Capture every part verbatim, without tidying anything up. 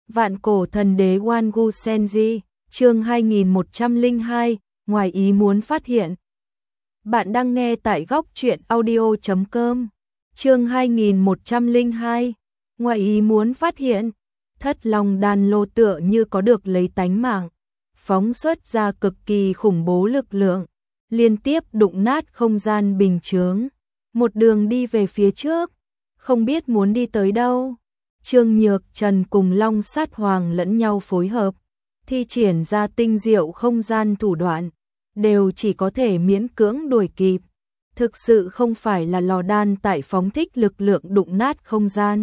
Vạn cổ thần đế Wangu Senji, chương hai nghìn một trăm lẻ hai, ngoài ý muốn phát hiện. Bạn đang nghe tại góc truyện audio chấm com. Chương hai nghìn một trăm lẻ hai, ngoài ý muốn phát hiện. Thất Long đan lô tựa như có được lấy tánh mạng, phóng xuất ra cực kỳ khủng bố lực lượng, liên tiếp đụng nát không gian bình chướng, một đường đi về phía trước, không biết muốn đi tới đâu. Trương Nhược Trần cùng Long Sát Hoàng lẫn nhau phối hợp, thi triển ra tinh diệu không gian thủ đoạn, đều chỉ có thể miễn cưỡng đuổi kịp. Thực sự không phải là lò đan tại phóng thích lực lượng đụng nát không gian.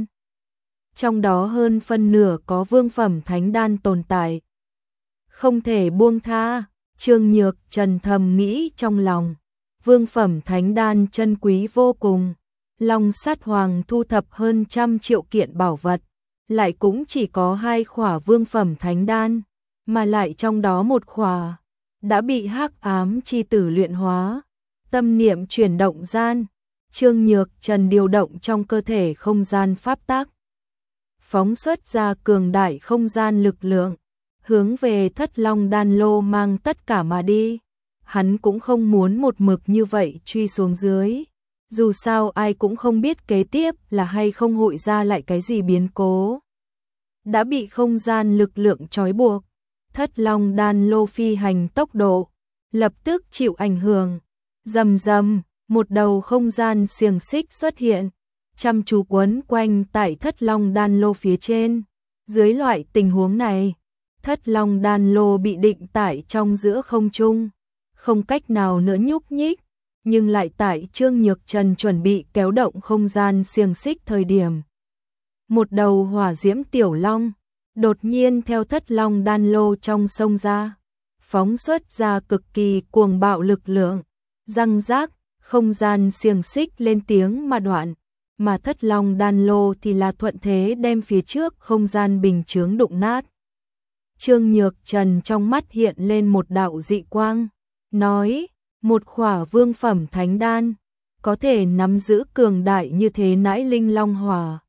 Trong đó hơn phân nửa có vương phẩm thánh đan tồn tại. Không thể buông tha, Trương Nhược Trần thầm nghĩ trong lòng. Vương phẩm thánh đan chân quý vô cùng. Long Sát Hoàng thu thập hơn trăm triệu kiện bảo vật, lại cũng chỉ có hai khỏa vương phẩm thánh đan, mà lại trong đó một khỏa đã bị hắc ám chi tử luyện hóa. Tâm niệm chuyển động gian, Trương Nhược Trần điều động trong cơ thể không gian pháp tắc, phóng xuất ra cường đại không gian lực lượng, hướng về Thất Long đan lô mang tất cả mà đi. Hắn cũng không muốn một mực như vậy truy xuống dưới. Dù sao ai cũng không biết kế tiếp là hay không hội ra lại cái gì biến cố. Đã bị không gian lực lượng trói buộc, Thất Long đan lô phi hành tốc độ lập tức chịu ảnh hưởng. Rầm rầm, một đầu không gian xiềng xích xuất hiện, chăm chú quấn quanh tại Thất Long đan lô phía trên. Dưới loại tình huống này, Thất Long đan lô bị định tại trong giữa không trung, không cách nào nữa nhúc nhích. Nhưng lại tại Trương Nhược Trần chuẩn bị kéo động không gian xiềng xích thời điểm, một đầu hỏa diễm tiểu long đột nhiên theo Thất Long đan lô trong sông ra, phóng xuất ra cực kỳ cuồng bạo lực lượng, răng rác, không gian xiềng xích lên tiếng mà đoạn, mà Thất Long đan lô thì là thuận thế đem phía trước không gian bình chướng đụng nát. Trương Nhược Trần trong mắt hiện lên một đạo dị quang, nói: một khỏa vương phẩm thánh đan, có thể nắm giữ cường đại như thế nãi linh long hỏa.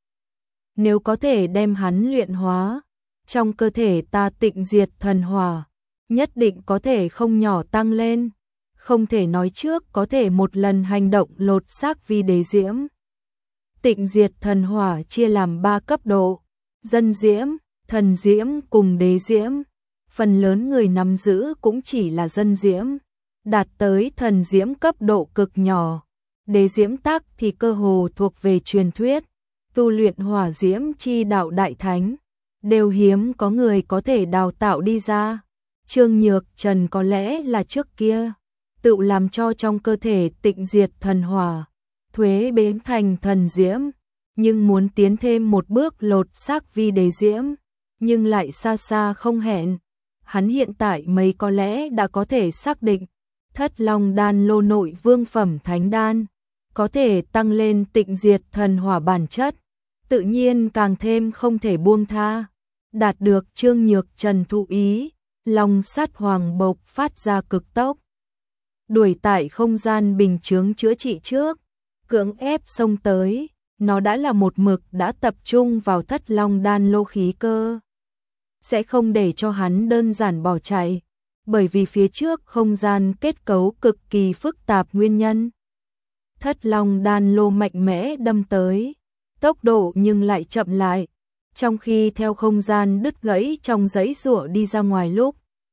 Nếu có thể đem hắn luyện hóa, trong cơ thể ta tịnh diệt thần hỏa, nhất định có thể không nhỏ tăng lên. Không thể nói trước có thể một lần hành động lột xác vi đế diễm. Tịnh diệt thần hỏa chia làm ba cấp độ: dân diễm, thần diễm cùng đế diễm. Phần lớn người nắm giữ cũng chỉ là dân diễm, đạt tới thần diễm cấp độ cực nhỏ. Đế diễm tắc thì cơ hồ thuộc về truyền thuyết, tu luyện hỏa diễm chi đạo đại thánh, đều hiếm có người có thể đào tạo đi ra. Trương Nhược Trần có lẽ là trước kia tự làm cho trong cơ thể tịnh diệt thần hỏa, thuế biến thành thần diễm, nhưng muốn tiến thêm một bước lột xác vi đế diễm, nhưng lại xa xa không hẹn. Hắn hiện tại mấy có lẽ đã có thể xác định Thất Long đan lô nội vương phẩm thánh đan có thể tăng lên tịnh diệt thần hỏa bản chất, tự nhiên càng thêm không thể buông tha. Đạt được Trương Nhược Trần thụ ý, Long Sát Hoàng bộc phát ra cực tốc, đuổi tại không gian bình chướng chữa trị trước, cưỡng ép xông tới. Nó đã là một mực đã tập trung vào Thất Long đan lô khí cơ, sẽ không để cho hắn đơn giản bỏ chạy, bởi vì phía trước không gian kết cấu cực kỳ phức tạp nguyên nhân. Thất Long đan lô mạnh mẽ đâm tới, tốc độ nhưng lại chậm lại, trong khi theo không gian đứt gãy trong giấy giụa đi ra ngoài lúc,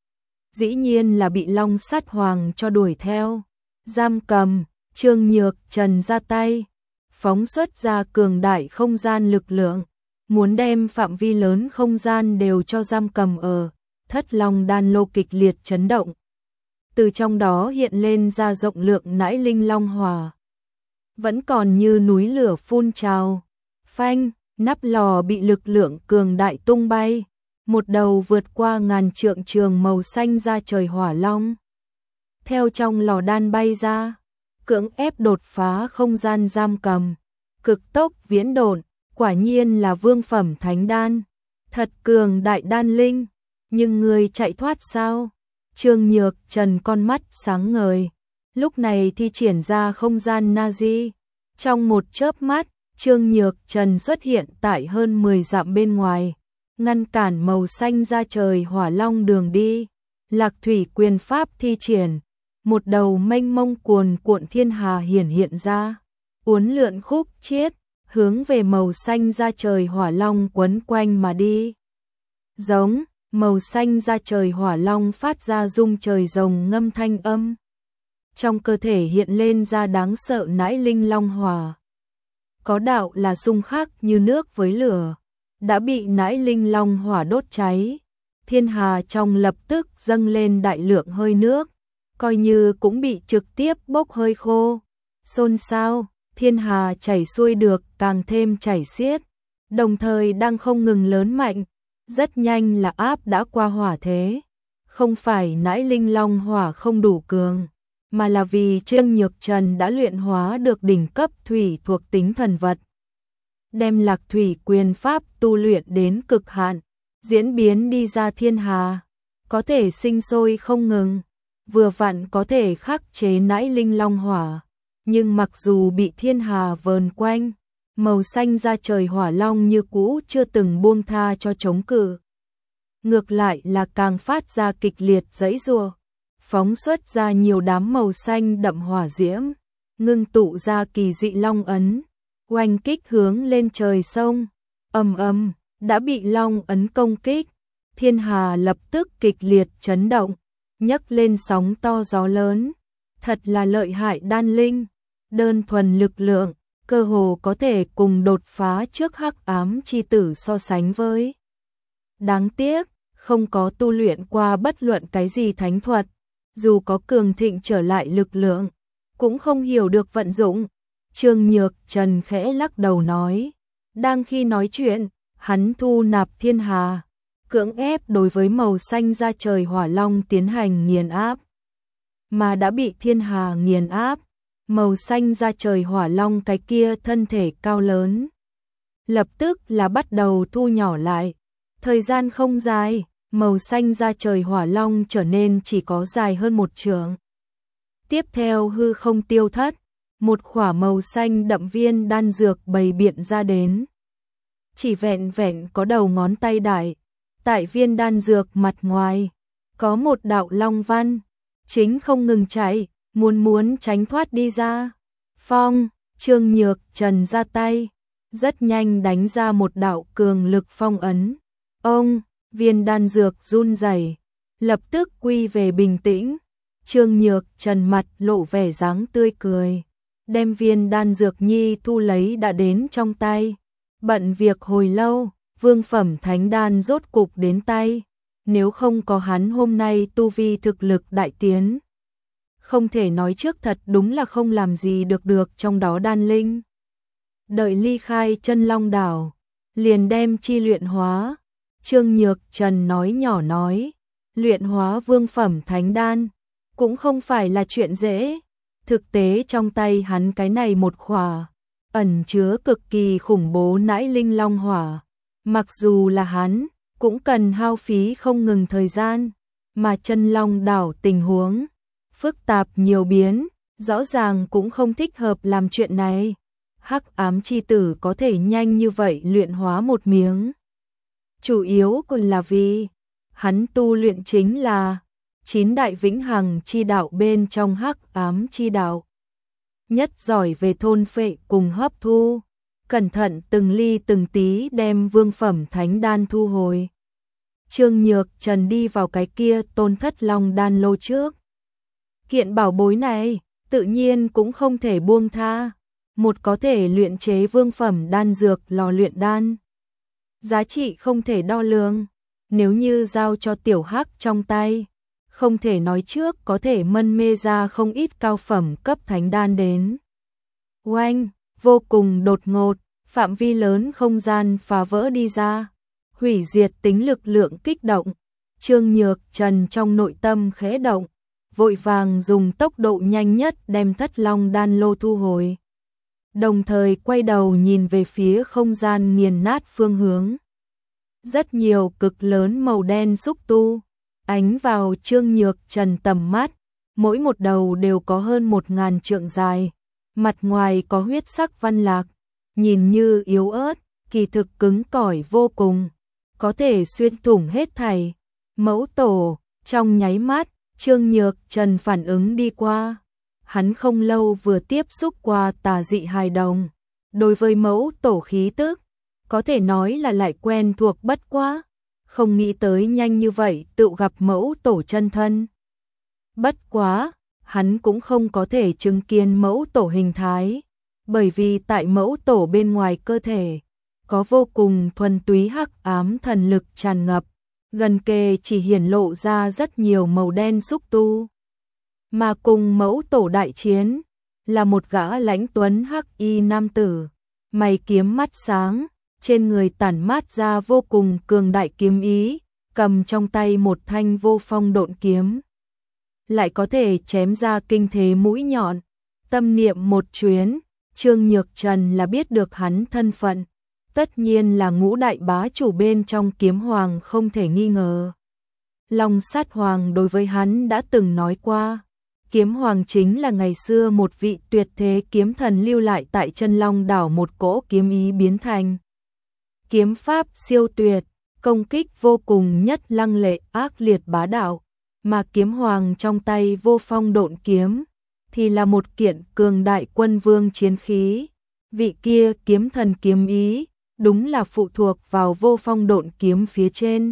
dĩ nhiên là bị Long Sát Hoàng cho đuổi theo, giam cầm. Trương Nhược Trần ra tay, phóng xuất ra cường đại không gian lực lượng, muốn đem phạm vi lớn không gian đều cho giam cầm ở. Thất Long đan lô kịch liệt chấn động, từ trong đó hiện lên ra rộng lượng nãi linh long hỏa, vẫn còn như núi lửa phun trào. Phanh, nắp lò bị lực lượng cường đại tung bay, một đầu vượt qua ngàn trượng trường màu xanh ra trời hỏa long theo trong lò đan bay ra, cưỡng ép đột phá không gian giam cầm, cực tốc viễn độn. Quả nhiên là vương phẩm thánh đan, thật cường đại đan linh. Nhưng người chạy thoát sao? Trương Nhược Trần con mắt sáng ngời, lúc này thi triển ra không gian Nazi. Trong một chớp mắt, Trương Nhược Trần xuất hiện tại hơn mười dặm bên ngoài, ngăn cản màu xanh ra trời hỏa long đường đi. Lạc thủy quyền pháp thi triển, một đầu mênh mông cuồn cuộn thiên hà hiển hiện ra, uốn lượn khúc chiết, hướng về màu xanh ra trời hỏa long quấn quanh mà đi. Giống, màu xanh ra trời hỏa long phát ra rung trời rồng ngâm thanh âm. Trong cơ thể hiện lên ra đáng sợ nãi linh long hỏa. Có đạo là xung khắc như nước với lửa, đã bị nãi linh long hỏa đốt cháy. Thiên hà trong lập tức dâng lên đại lượng hơi nước, coi như cũng bị trực tiếp bốc hơi khô. Xôn xao, thiên hà chảy xuôi được càng thêm chảy xiết, đồng thời đang không ngừng lớn mạnh, rất nhanh là áp đã qua hỏa thế. Không phải nãi linh long hỏa không đủ cường, mà là vì Trương Nhược Trần đã luyện hóa được đỉnh cấp thủy thuộc tính thần vật. Đem lạc thủy quyền pháp tu luyện đến cực hạn, diễn biến đi ra thiên hà, có thể sinh sôi không ngừng, vừa vặn có thể khắc chế nãi linh long hỏa. Nhưng mặc dù bị thiên hà vờn quanh, màu xanh ra trời hỏa long như cũ chưa từng buông tha cho chống cự. Ngược lại là càng phát ra kịch liệt giãy giụa, phóng xuất ra nhiều đám màu xanh đậm hỏa diễm, ngưng tụ ra kỳ dị long ấn, oanh kích hướng lên trời sông. Ầm ầm, đã bị long ấn công kích, thiên hà lập tức kịch liệt chấn động, nhấc lên sóng to gió lớn. Thật là lợi hại đan linh, đơn thuần lực lượng, cơ hồ có thể cùng đột phá trước hắc ám chi tử so sánh với. Đáng tiếc, không có tu luyện qua bất luận cái gì thánh thuật, dù có cường thịnh trở lại lực lượng, cũng không hiểu được vận dụng. Trương Nhược Trần khẽ lắc đầu nói, đang khi nói chuyện, hắn thu nạp thiên hà, cưỡng ép đối với màu xanh ra trời hỏa long tiến hành nghiền áp. Mà đã bị thiên hà nghiền áp, màu xanh ra trời hỏa long cái kia thân thể cao lớn, lập tức là bắt đầu thu nhỏ lại. Thời gian không dài, màu xanh ra trời hỏa long trở nên chỉ có dài hơn một trượng. Tiếp theo hư không tiêu thất, một khỏa màu xanh đậm viên đan dược bày biện ra đến. Chỉ vẹn vẹn có đầu ngón tay đại, tại viên đan dược mặt ngoài, có một đạo long văn, chính không ngừng chạy, muốn muốn tránh thoát đi ra. Phong, Trương Nhược Trần ra tay, rất nhanh đánh ra một đạo cường lực phong ấn. Ông, viên đan dược run rẩy, lập tức quy về bình tĩnh. Trương Nhược Trần mặt lộ vẻ dáng tươi cười, đem viên đan dược nhi thu lấy đã đến trong tay. Bận việc hồi lâu, vương phẩm thánh đan rốt cục đến tay. Nếu không có hắn hôm nay tu vi thực lực đại tiến, không thể nói trước thật đúng là không làm gì được được trong đó đan linh. Đợi ly khai chân long đảo, liền đem chi luyện hóa. Trương Nhược Trần nói nhỏ nói, luyện hóa vương phẩm thánh đan, cũng không phải là chuyện dễ. Thực tế trong tay hắn cái này một khỏa, ẩn chứa cực kỳ khủng bố nãi linh long hỏa. Mặc dù là hắn, cũng cần hao phí không ngừng thời gian, mà chân long đảo tình huống phức tạp nhiều biến, rõ ràng cũng không thích hợp làm chuyện này. Hắc ám chi tử có thể nhanh như vậy luyện hóa một miếng, chủ yếu còn là vì hắn tu luyện chính là chín đại vĩnh hằng chi đạo bên trong hắc ám chi đạo. Nhất giỏi về thôn phệ cùng hấp thu, cẩn thận từng ly từng tí đem vương phẩm thánh đan thu hồi. Trương Nhược Trần đi vào cái kia tôn thất long đan lô trước. Kiện bảo bối này, tự nhiên cũng không thể buông tha. Một có thể luyện chế vương phẩm đan dược lò luyện đan, giá trị không thể đo lường. Nếu như giao cho tiểu hắc trong tay, không thể nói trước có thể mân mê ra không ít cao phẩm cấp thánh đan đến. Oanh, vô cùng đột ngột, phạm vi lớn không gian phá vỡ đi ra, hủy diệt tính lực lượng kích động. Trương Nhược Trần trong nội tâm khẽ động, vội vàng dùng tốc độ nhanh nhất đem thất long đan lô thu hồi. Đồng thời quay đầu nhìn về phía không gian nghiền nát phương hướng. Rất nhiều cực lớn màu đen xúc tu, ánh vào Trương Nhược Trần tầm mắt, mỗi một đầu đều có hơn một ngàn trượng dài, mặt ngoài có huyết sắc văn lạc, nhìn như yếu ớt, kỳ thực cứng cỏi vô cùng. có thể xuyên thủng hết thảy. Mẫu tổ, trong nháy mắt, Trương Nhược Trần phản ứng đi qua. Hắn không lâu vừa tiếp xúc qua tà dị hài đồng. Đối với mẫu tổ khí tức, có thể nói là lại quen thuộc bất quá. Không nghĩ tới nhanh như vậy tự gặp mẫu tổ chân thân. Bất quá, hắn cũng không có thể chứng kiến mẫu tổ hình thái. Bởi vì tại mẫu tổ bên ngoài cơ thể, có vô cùng thuần túy hắc ám thần lực tràn ngập. Gần kề chỉ hiển lộ ra rất nhiều màu đen xúc tu. Mà cùng mẫu tổ đại chiến, là một gã lãnh tuấn hắc y nam tử, mày kiếm mắt sáng, trên người tản mát ra vô cùng cường đại kiếm ý, cầm trong tay một thanh vô phong độn kiếm. Lại có thể chém ra kinh thế mũi nhọn, tâm niệm một chuyến, Trương Nhược Trần là biết được hắn thân phận. Tất nhiên là ngũ đại bá chủ bên trong kiếm hoàng không thể nghi ngờ. Long sát hoàng đối với hắn đã từng nói qua. Kiếm hoàng chính là ngày xưa một vị tuyệt thế kiếm thần lưu lại tại chân long đảo một cỗ kiếm ý biến thành. Kiếm pháp siêu tuyệt, công kích vô cùng nhất lăng lệ ác liệt bá đạo. Mà kiếm hoàng trong tay vô phong độn kiếm, thì là một kiện cường đại quân vương chiến khí. Vị kia kiếm thần kiếm ý, đúng là phụ thuộc vào vô phong độn kiếm phía trên.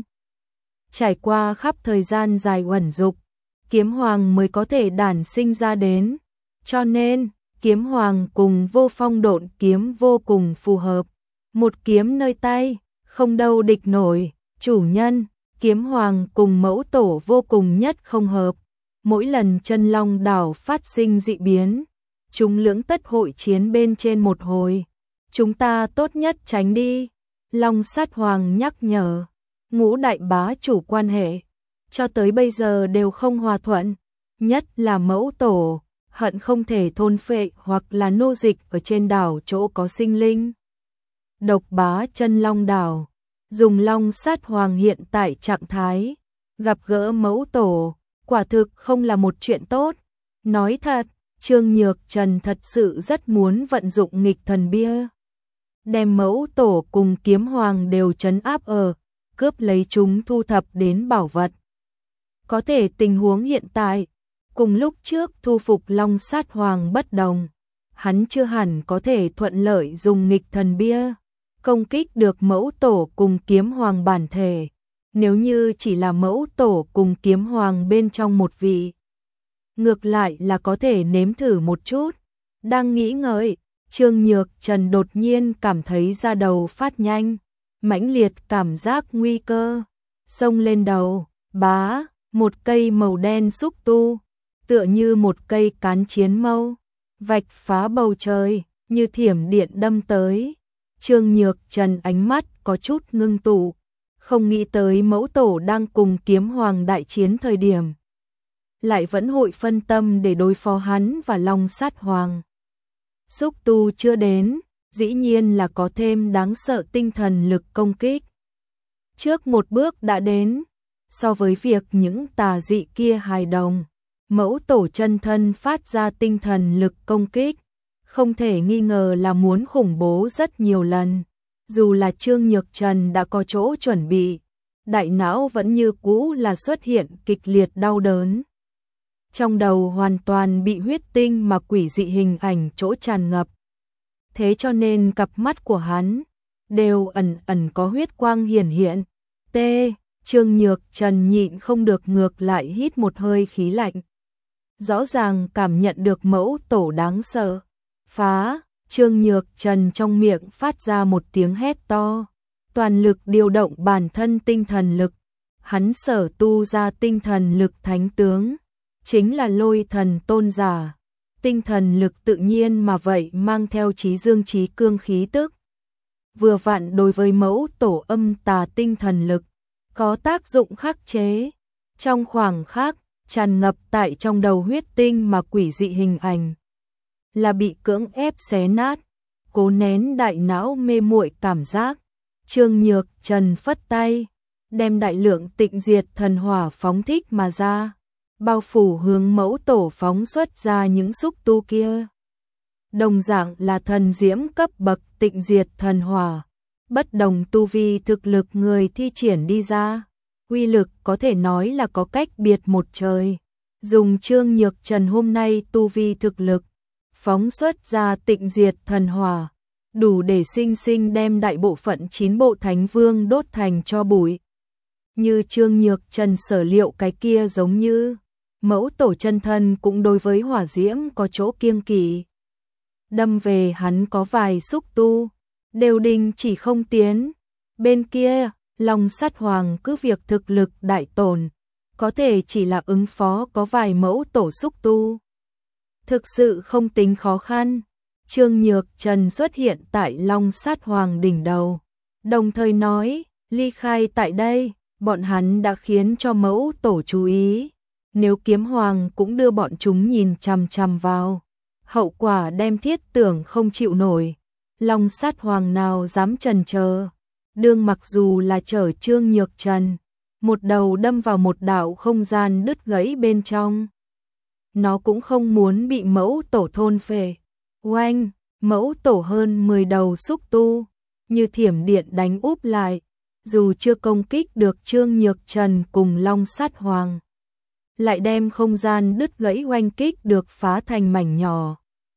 Trải qua khắp thời gian dài uẩn dục, kiếm hoàng mới có thể đản sinh ra đến. Cho nên, kiếm hoàng cùng vô phong độn kiếm vô cùng phù hợp. Một kiếm nơi tay, không đâu địch nổi. Chủ nhân, kiếm hoàng cùng mẫu tổ vô cùng nhất không hợp. Mỗi lần chân long đảo phát sinh dị biến, chúng lưỡng tất hội chiến bên trên một hồi. Chúng ta tốt nhất tránh đi. Long sát hoàng nhắc nhở. Ngũ đại bá chủ quan hệ, cho tới bây giờ đều không hòa thuận. Nhất là mẫu tổ, hận không thể thôn phệ hoặc là nô dịch ở trên đảo chỗ có sinh linh. Độc bá chân long đảo, dùng long sát hoàng hiện tại trạng thái, gặp gỡ mẫu tổ, quả thực không là một chuyện tốt. Nói thật, Trương Nhược Trần thật sự rất muốn vận dụng nghịch thần bia. Đem mẫu tổ cùng kiếm hoàng đều trấn áp ở, cướp lấy chúng thu thập đến bảo vật. Có thể tình huống hiện tại, cùng lúc trước thu phục long sát hoàng bất đồng. Hắn chưa hẳn có thể thuận lợi dùng nghịch thần bia, công kích được mẫu tổ cùng kiếm hoàng bản thể. Nếu như chỉ là mẫu tổ cùng kiếm hoàng bên trong một vị, ngược lại là có thể nếm thử một chút. Đang nghĩ ngợi, Trương Nhược Trần đột nhiên cảm thấy da đầu phát nhanh, mãnh liệt cảm giác nguy cơ, xông lên đầu, bá, một cây màu đen xúc tu, tựa như một cây cán chiến mâu, vạch phá bầu trời, như thiểm điện đâm tới. Trương Nhược Trần ánh mắt có chút ngưng tụ, không nghĩ tới mẫu tổ đang cùng kiếm hoàng đại chiến thời điểm, lại vẫn hội phân tâm để đối phó hắn và long sát hoàng. Xúc tu chưa đến, dĩ nhiên là có thêm đáng sợ tinh thần lực công kích. Trước một bước đã đến, so với việc những tà dị kia hài đồng, mẫu tổ chân thân phát ra tinh thần lực công kích, không thể nghi ngờ là muốn khủng bố rất nhiều lần. Dù là Trương Nhược Trần đã có chỗ chuẩn bị, đại não vẫn như cũ là xuất hiện kịch liệt đau đớn. Trong đầu hoàn toàn bị huyết tinh mà quỷ dị hình ảnh chỗ tràn ngập. Thế cho nên cặp mắt của hắn đều ẩn ẩn có huyết quang hiển hiện. T. Trương Nhược Trần nhịn không được ngược lại hít một hơi khí lạnh. Rõ ràng cảm nhận được mẫu tổ đáng sợ. Phá, Trương Nhược Trần trong miệng phát ra một tiếng hét to. Toàn lực điều động bản thân tinh thần lực. Hắn sở tu ra tinh thần lực thánh tướng, chính là lôi thần tôn giả. Tinh thần lực tự nhiên mà vậy mang theo trí dương trí cương khí tức. Vừa vặn đối với mẫu tổ âm tà tinh thần lực, có tác dụng khắc chế. Trong khoảng khắc, tràn ngập tại trong đầu huyết tinh mà quỷ dị hình ảnh, là bị cưỡng ép xé nát, cố nén đại não mê muội cảm giác. Trương Nhược Trần phất tay, đem đại lượng tịnh diệt thần hỏa phóng thích mà ra, bao phủ hướng mẫu tổ phóng xuất ra những xúc tu kia. Đồng dạng là thần diễm cấp bậc tịnh diệt thần hỏa, bất đồng tu vi thực lực người thi triển đi ra, uy lực có thể nói là có cách biệt một trời. Dùng Trương Nhược Trần hôm nay tu vi thực lực, phóng xuất ra tịnh diệt thần hỏa, đủ để sinh sinh đem đại bộ phận chín bộ thánh vương đốt thành tro bụi. Như Trương Nhược Trần sở liệu cái kia giống như mẫu tổ chân thân cũng đối với hỏa diễm có chỗ kiêng kỵ. Đâm về hắn có vài xúc tu, đều đình chỉ không tiến. Bên kia, Long Sắt Hoàng cứ việc thực lực đại tổn, có thể chỉ là ứng phó có vài mẫu tổ xúc tu. Thực sự không tính khó khăn. Trương Nhược Trần xuất hiện tại Long Sắt Hoàng đỉnh đầu, đồng thời nói, ly khai tại đây, bọn hắn đã khiến cho mẫu tổ chú ý. Nếu Kiếm Hoàng cũng đưa bọn chúng nhìn chằm chằm vào, hậu quả đem thiết tưởng không chịu nổi. Long Sắt Hoàng nào dám chần chờ, đương mặc dù là chở Trương Nhược Trần, một đầu đâm vào một đạo không gian đứt gãy bên trong. Nó cũng không muốn bị mẫu tổ thôn phệ. Oanh, mẫu tổ hơn mười đầu xúc tu, như thiểm điện đánh úp lại, dù chưa công kích được Trương Nhược Trần cùng Long Sắt Hoàng, lại đem không gian đứt gãy oanh kích được phá thành mảnh nhỏ.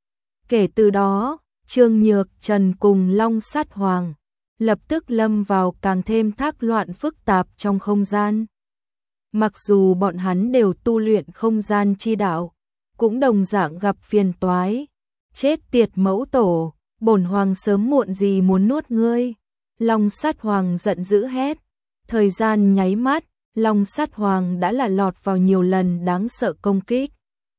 Kể từ đó, Trương Nhược Trần cùng Long Sắt Hoàng lập tức lâm vào càng thêm thác loạn phức tạp trong không gian. Mặc dù bọn hắn đều tu luyện không gian chi đạo, cũng đồng dạng gặp phiền toái. Chết tiệt mẫu tổ, bổn hoàng sớm muộn gì muốn nuốt ngươi. Long Sắt Hoàng giận dữ hét. Thời gian nháy mắt, Long Sắt Hoàng đã là lọt vào nhiều lần đáng sợ công kích.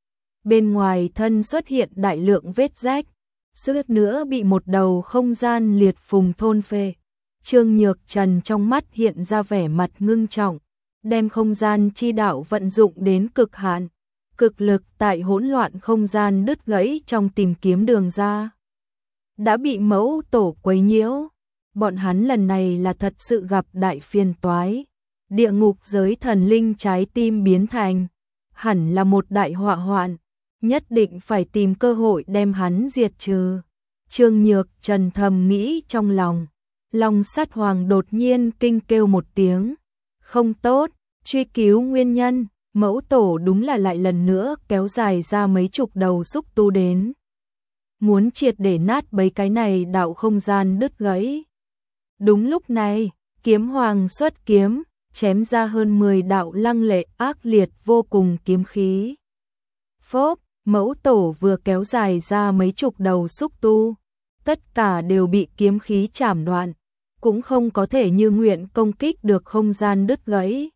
Bên ngoài thân xuất hiện đại lượng vết rách, suýt nữa bị một đầu không gian liệt phùng thôn phệ. Trương Nhược Trần trong mắt hiện ra vẻ mặt ngưng trọng, đem không gian chi đạo vận dụng đến cực hạn, cực lực tại hỗn loạn không gian đứt gãy trong tìm kiếm đường ra. Đã bị mẫu tổ quấy nhiễu, bọn hắn lần này là thật sự gặp đại phiền toái. Địa ngục giới thần linh trái tim biến thành, hẳn là một đại họa hoạn, nhất định phải tìm cơ hội đem hắn diệt trừ. Trương Nhược Trần thầm nghĩ trong lòng. Long Sắt Hoàng đột nhiên kinh kêu một tiếng, không tốt, truy cứu nguyên nhân. Mẫu tổ đúng là lại lần nữa kéo dài ra mấy chục đầu xúc tu đến, muốn triệt để nát bấy cái này đạo không gian đứt gãy. Đúng lúc này, Kiếm Hoàng xuất kiếm, chém ra hơn mười đạo lăng lệ ác liệt vô cùng kiếm khí. Phốp, mẫu tổ vừa kéo dài ra mấy chục đầu xúc tu, tất cả đều bị kiếm khí chảm đoạn, cũng không có thể như nguyện công kích được không gian đứt gãy.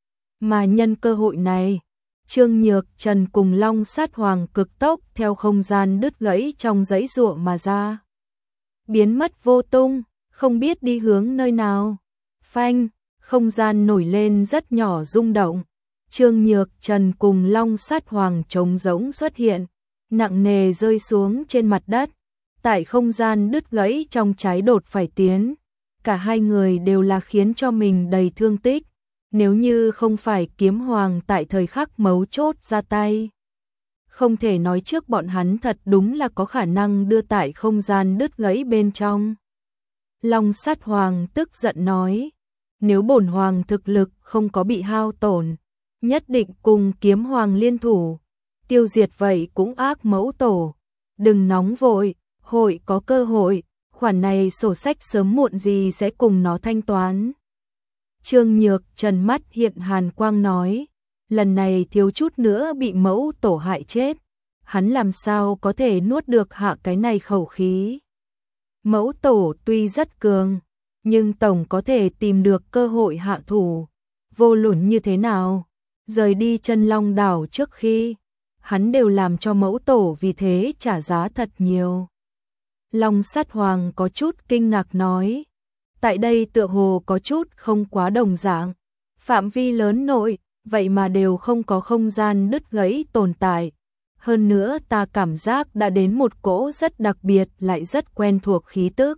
Mà nhân cơ hội này, Trương Nhược Trần cùng Long Sắt Hoàng cực tốc theo không gian đứt gãy trong dãy giụa mà ra. Biến mất vô tung, không biết đi hướng nơi nào. Phanh, không gian nổi lên rất nhỏ rung động. Trương Nhược Trần cùng Long Sắt Hoàng trống rỗng xuất hiện, nặng nề rơi xuống trên mặt đất. Tại không gian đứt gãy trong trái đột phải tiến, cả hai người đều là khiến cho mình đầy thương tích. Nếu như không phải Kiếm Hoàng tại thời khắc mấu chốt ra tay, không thể nói trước bọn hắn thật đúng là có khả năng đưa tại không gian đứt gãy bên trong. Long Sắt Hoàng tức giận nói, nếu bổn hoàng thực lực không có bị hao tổn, nhất định cùng Kiếm Hoàng liên thủ, tiêu diệt vậy cũng ác mẫu tổ. Đừng nóng vội, hội có cơ hội, khoản này sổ sách sớm muộn gì sẽ cùng nó thanh toán. Trương Nhược Trần mắt hiện hàn quang nói, lần này thiếu chút nữa bị mẫu tổ hại chết, hắn làm sao có thể nuốt được hạ cái này khẩu khí. Mẫu tổ tuy rất cường, nhưng tổng có thể tìm được cơ hội hạ thủ. Vô luận như thế nào, rời đi Chân Long đảo trước khi, hắn đều làm cho mẫu tổ vì thế trả giá thật nhiều. Long Sắt Hoàng có chút kinh ngạc nói, tại đây tựa hồ có chút không quá đồng dạng. Phạm vi lớn nội, vậy mà đều không có không gian đứt gãy tồn tại. Hơn nữa ta cảm giác đã đến một cỗ rất đặc biệt lại rất quen thuộc khí tức.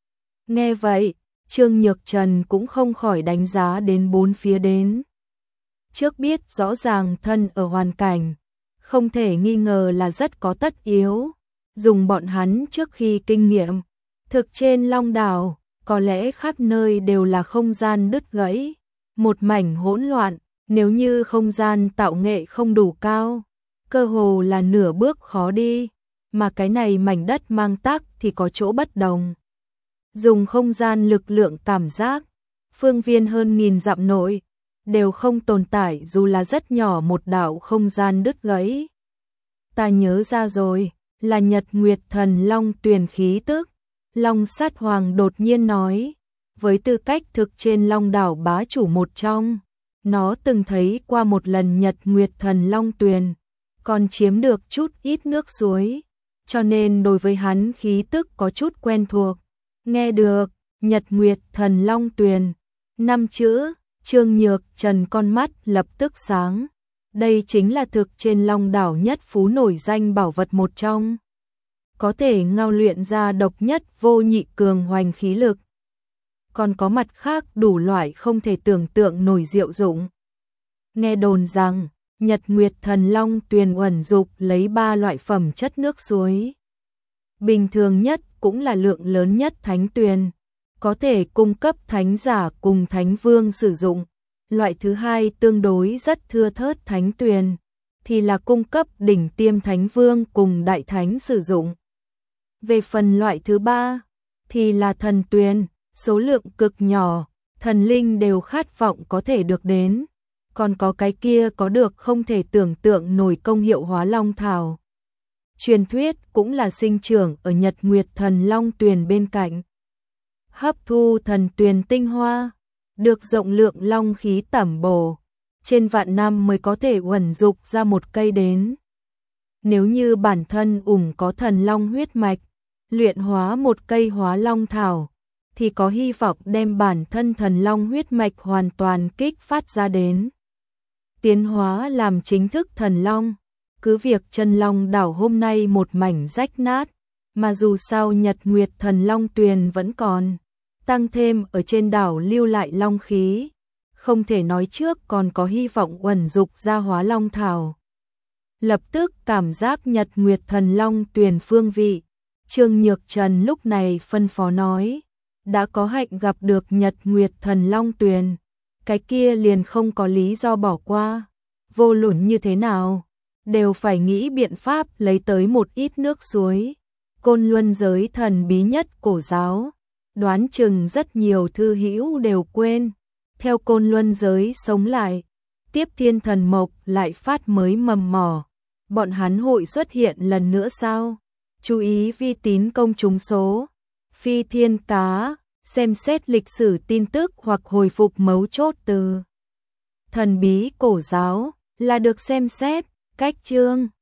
Nghe vậy, Trương Nhược Trần cũng không khỏi đánh giá đến bốn phía đến. Trước biết rõ ràng thân ở hoàn cảnh, không thể nghi ngờ là rất có tất yếu. Dùng bọn hắn trước khi kinh nghiệm, thực trên Long đảo, có lẽ khắp nơi đều là không gian đứt gãy, một mảnh hỗn loạn, nếu như không gian tạo nghệ không đủ cao, cơ hồ là nửa bước khó đi, mà cái này mảnh đất mang tác thì có chỗ bất đồng. Dùng không gian lực lượng cảm giác, phương viên hơn nghìn dặm nội, đều không tồn tại dù là rất nhỏ một đạo không gian đứt gãy. Ta nhớ ra rồi, là Nhật Nguyệt Thần Long Tuyền khí tức. Long Sát Hoàng đột nhiên nói, với tư cách thực trên Long đảo bá chủ một trong, nó từng thấy qua một lần Nhật Nguyệt Thần Long Tuyền, còn chiếm được chút ít nước suối, cho nên đối với hắn khí tức có chút quen thuộc. Nghe được, Nhật Nguyệt Thần Long Tuyền, năm chữ, Trương Nhược Trần con mắt lập tức sáng. Đây chính là thực trên Long đảo nhất phú nổi danh bảo vật một trong. Có thể ngao luyện ra độc nhất vô nhị cường hoành khí lực. Còn có mặt khác đủ loại không thể tưởng tượng nổi diệu dụng. Nghe đồn rằng, Nhật Nguyệt Thần Long Tuyền uẩn dục lấy ba loại phẩm chất nước suối. Bình thường nhất cũng là lượng lớn nhất thánh tuyền, có thể cung cấp thánh giả cùng thánh vương sử dụng. Loại thứ hai tương đối rất thưa thớt thánh tuyền, thì là cung cấp đỉnh tiêm thánh vương cùng đại thánh sử dụng. Về phần loại thứ ba, thì là thần tuyền, số lượng cực nhỏ, thần linh đều khát vọng có thể được đến. Còn có cái kia có được không thể tưởng tượng nổi công hiệu hóa long thảo. Truyền thuyết cũng là sinh trưởng ở Nhật Nguyệt Thần Long Tuyền bên cạnh. Hấp thu thần tuyền tinh hoa, được rộng lượng long khí tẩm bổ, trên vạn năm mới có thể uẩn dục ra một cây đến. Nếu như bản thân ủng có thần long huyết mạch, luyện hóa một cây hóa long thảo, thì có hy vọng đem bản thân thần long huyết mạch hoàn toàn kích phát ra đến. Tiến hóa làm chính thức thần long, cứ việc chân long đảo hôm nay một mảnh rách nát, mà dù sao Nhật Nguyệt Thần Long Tuyền vẫn còn, tăng thêm ở trên đảo lưu lại long khí, không thể nói trước còn có hy vọng uẩn dục ra hóa long thảo. Lập tức cảm giác Nhật Nguyệt Thần Long Tuyền phương vị, Trương Nhược Trần lúc này phân phó nói, đã có hạnh gặp được Nhật Nguyệt Thần Long Tuyền, cái kia liền không có lý do bỏ qua, vô luận như thế nào, đều phải nghĩ biện pháp lấy tới một ít nước suối. Côn Luân giới thần bí nhất cổ giáo, đoán chừng rất nhiều thư hữu đều quên, theo Côn Luân giới sống lại, tiếp thiên thần mộc lại phát mới mầm mỏ, bọn hắn hội xuất hiện lần nữa sao? Chú ý vi tín công chúng số, phi thiên cá, xem xét lịch sử tin tức hoặc hồi phục mấu chốt từ thần bí cổ giáo là được xem xét, cách chương.